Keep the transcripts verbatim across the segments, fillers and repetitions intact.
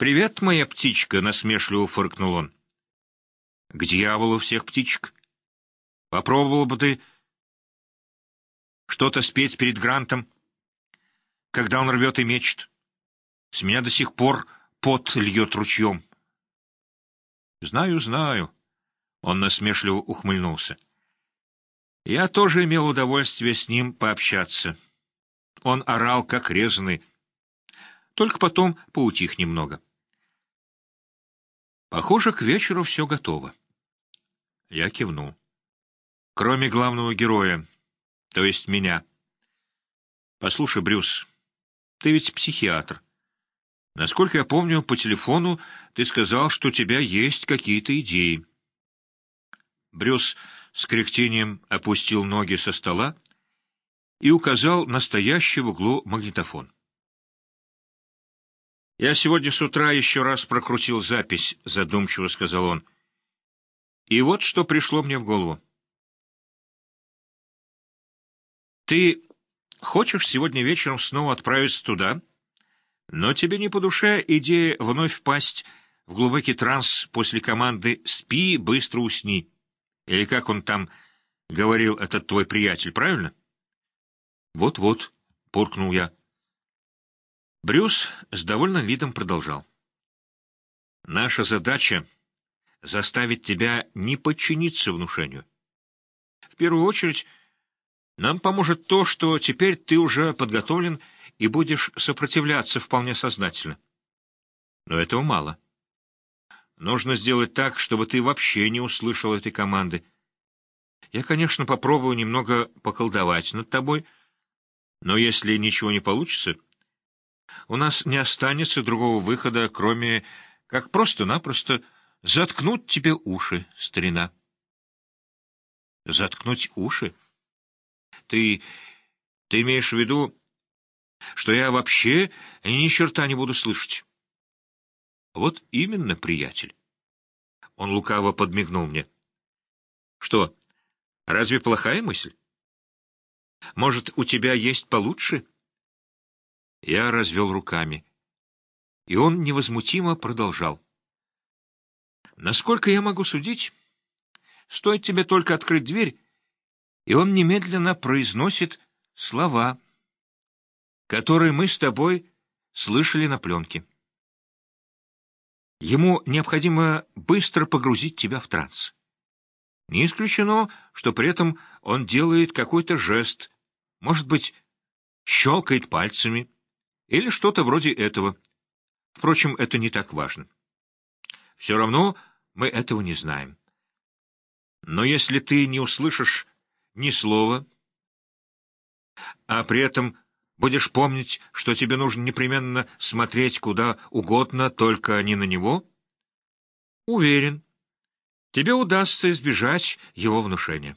«Привет, моя птичка!» — насмешливо фыркнул он. «К дьяволу всех птичек! Попробовал бы ты что-то спеть перед Грантом, когда он рвет и мечет. С меня до сих пор пот льет ручьем». «Знаю, знаю», — он насмешливо ухмыльнулся. «Я тоже имел удовольствие с ним пообщаться. Он орал, как резаный, только потом поутих немного. Похоже, к вечеру все готово». Я кивнул. «Кроме главного героя, то есть меня. Послушай, Брюс, ты ведь психиатр. Насколько я помню, по телефону ты сказал, что у тебя есть какие-то идеи». Брюс с кряхтением опустил ноги со стола и указал на стоящий в углу магнитофон. «Я сегодня с утра еще раз прокрутил запись», — задумчиво сказал он. «И вот что пришло мне в голову. Ты хочешь сегодня вечером снова отправиться туда, но тебе не по душе идея вновь впасть в глубокий транс после команды «Спи, быстро усни». Или как он там говорил, этот твой приятель, правильно? «Вот-вот», — буркнул я. Брюс с довольным видом продолжал. «Наша задача — заставить тебя не подчиниться внушению. В первую очередь, нам поможет то, что теперь ты уже подготовлен и будешь сопротивляться вполне сознательно. Но этого мало. Нужно сделать так, чтобы ты вообще не услышал этой команды. Я, конечно, попробую немного поколдовать над тобой, но если ничего не получится, у нас не останется другого выхода, кроме как просто-напросто заткнуть тебе уши, старина». «Заткнуть уши? Ты... ты имеешь в виду, что я вообще ни черта не буду слышать?» «Вот именно, приятель». Он лукаво подмигнул мне. «Что, разве плохая мысль? Может, у тебя есть получше?» Я развел руками, и он невозмутимо продолжал. «Насколько я могу судить, стоит тебе только открыть дверь, и он немедленно произносит слова, которые мы с тобой слышали на пленке. Ему необходимо быстро погрузить тебя в транс. Не исключено, что при этом он делает какой-то жест, может быть, щелкает пальцами или что-то вроде этого. Впрочем, это не так важно. Все равно мы этого не знаем. Но если ты не услышишь ни слова, а при этом будешь помнить, что тебе нужно непременно смотреть куда угодно, только не на него, уверен, тебе удастся избежать его внушения».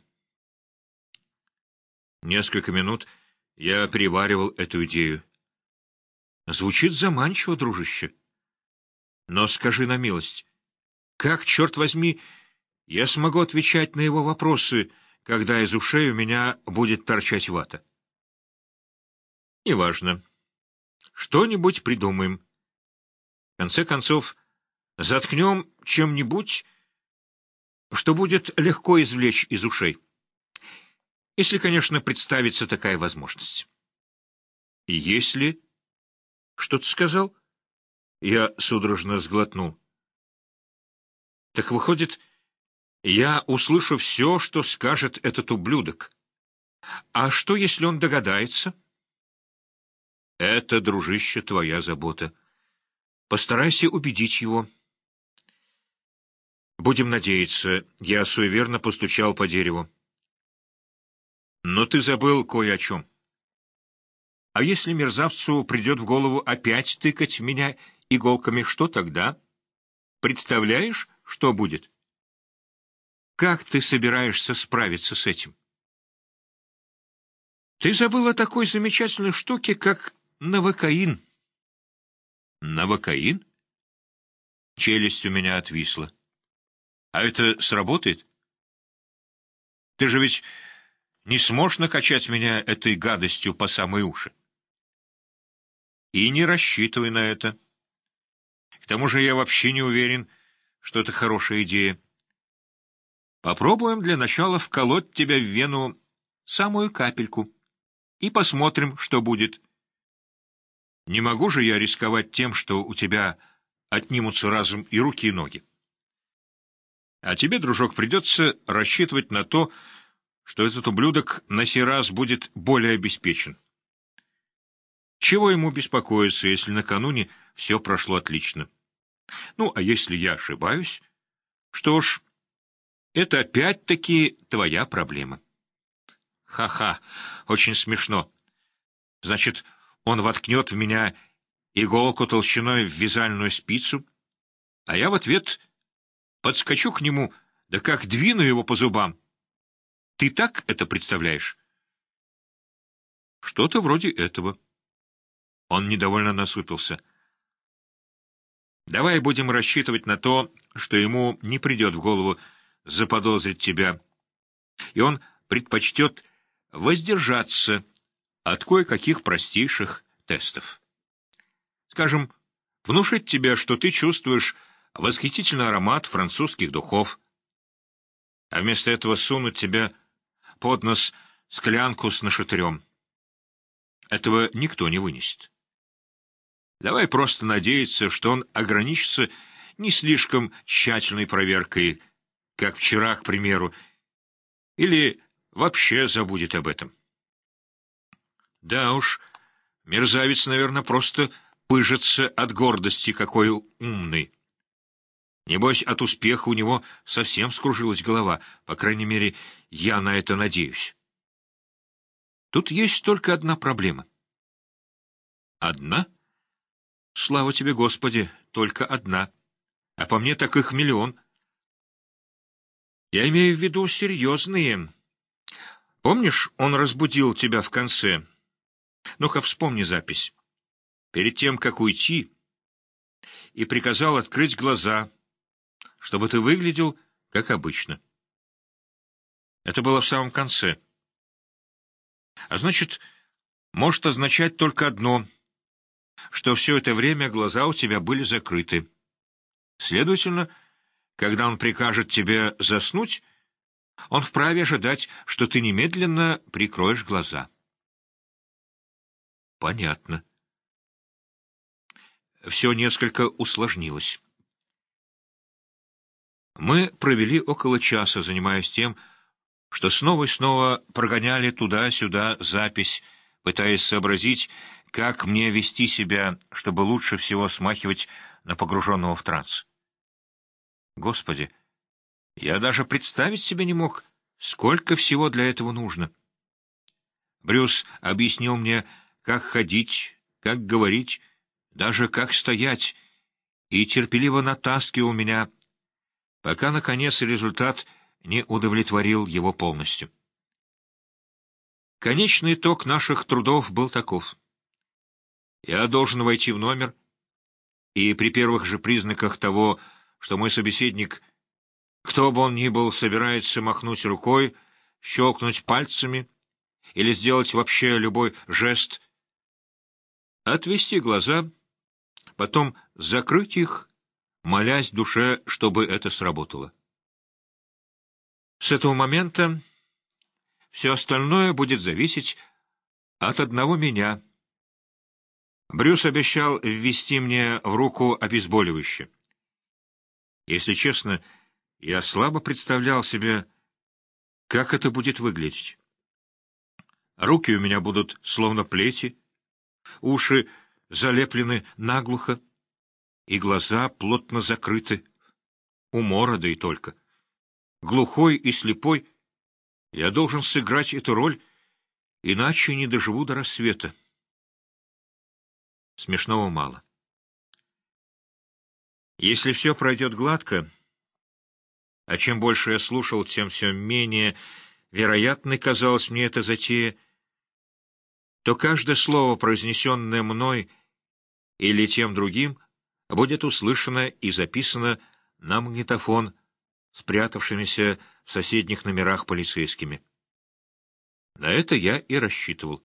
Несколько минут я переваривал эту идею. Звучит заманчиво, дружище. Но скажи на милость, как, черт возьми, я смогу отвечать на его вопросы, когда из ушей у меня будет торчать вата? Неважно. Что-нибудь придумаем. В конце концов, заткнем чем-нибудь, что будет легко извлечь из ушей. Если, конечно, представится такая возможность. И если... Что ты сказал? Я судорожно сглотнул. Так выходит, я услышу все, что скажет этот ублюдок. А что, если он догадается? Это, дружище, твоя забота. Постарайся убедить его. Будем надеяться, я суеверно постучал по дереву. Но ты забыл кое о чем. А если мерзавцу придет в голову опять тыкать в меня иголками, что тогда? Представляешь, что будет? Как ты собираешься справиться с этим? Ты забыл о такой замечательной штуке, как новокаин. Новокаин? Челюсть у меня отвисла. А это сработает? Ты же ведь не сможешь накачать меня этой гадостью по самые уши. И не рассчитывай на это. К тому же я вообще не уверен, что это хорошая идея. Попробуем для начала вколоть тебя в вену самую капельку и посмотрим, что будет. Не могу же я рисковать тем, что у тебя отнимутся разом и руки, и ноги. А тебе, дружок, придется рассчитывать на то, что этот ублюдок на сей раз будет более обеспечен. Чего ему беспокоиться, если накануне все прошло отлично? Ну, а если я ошибаюсь, что ж, это опять-таки твоя проблема. Ха-ха, очень смешно. Значит, он воткнет в меня иголку толщиной в вязальную спицу, а я в ответ подскочу к нему, да как двину его по зубам. Ты так это представляешь? Что-то вроде этого. Он недовольно насупился. Давай будем рассчитывать на то, что ему не придет в голову заподозрить тебя, и он предпочтет воздержаться от кое-каких простейших тестов. Скажем, внушить тебе, что ты чувствуешь восхитительный аромат французских духов, а вместо этого сунуть тебе под нос склянку с нашатырем. Этого никто не вынесет. Давай просто надеяться, что он ограничится не слишком тщательной проверкой, как вчера, к примеру, или вообще забудет об этом. Да уж, мерзавец, наверное, просто пыжится от гордости, какой умный. Небось, от успеха у него совсем вскружилась голова, по крайней мере, я на это надеюсь. Тут есть только одна проблема. Одна? Слава тебе, Господи, только одна. А по мне так их миллион. Я имею в виду серьезные. Помнишь, он разбудил тебя в конце? Ну-ка, вспомни запись. Перед тем, как уйти, и приказал открыть глаза, чтобы ты выглядел, как обычно. Это было в самом конце. А значит, может означать только одно, что все это время глаза у тебя были закрыты. Следовательно, когда он прикажет тебе заснуть, он вправе ожидать, что ты немедленно прикроешь глаза. Понятно. Все несколько усложнилось. Мы провели около часа, занимаясь тем, что снова и снова прогоняли туда-сюда запись, пытаясь сообразить, как мне вести себя, чтобы лучше всего смахивать на погруженного в транс. Господи, я даже представить себе не мог, сколько всего для этого нужно. Брюс объяснил мне, как ходить, как говорить, даже как стоять, и терпеливо натаскивал меня, пока, наконец, результат не удовлетворил его полностью. Конечный итог наших трудов был таков. Я должен войти в номер, и при первых же признаках того, что мой собеседник, кто бы он ни был, собирается махнуть рукой, щелкнуть пальцами или сделать вообще любой жест, отвести глаза, потом закрыть их, молясь душе, чтобы это сработало. С этого момента все остальное будет зависеть от одного меня. Брюс обещал ввести мне в руку обезболивающее. Если честно, я слабо представлял себе, как это будет выглядеть. Руки у меня будут словно плети, уши залеплены наглухо, и глаза плотно закрыты, умора да и только. Глухой и слепой, я должен сыграть эту роль, иначе не доживу до рассвета. Смешного мало. Если все пройдет гладко, а чем больше я слушал, тем все менее вероятной казалась мне эта затея, то каждое слово, произнесенное мной или тем другим, будет услышано и записано на магнитофон, спрятавшимися в соседних номерах полицейскими. На это я и рассчитывал.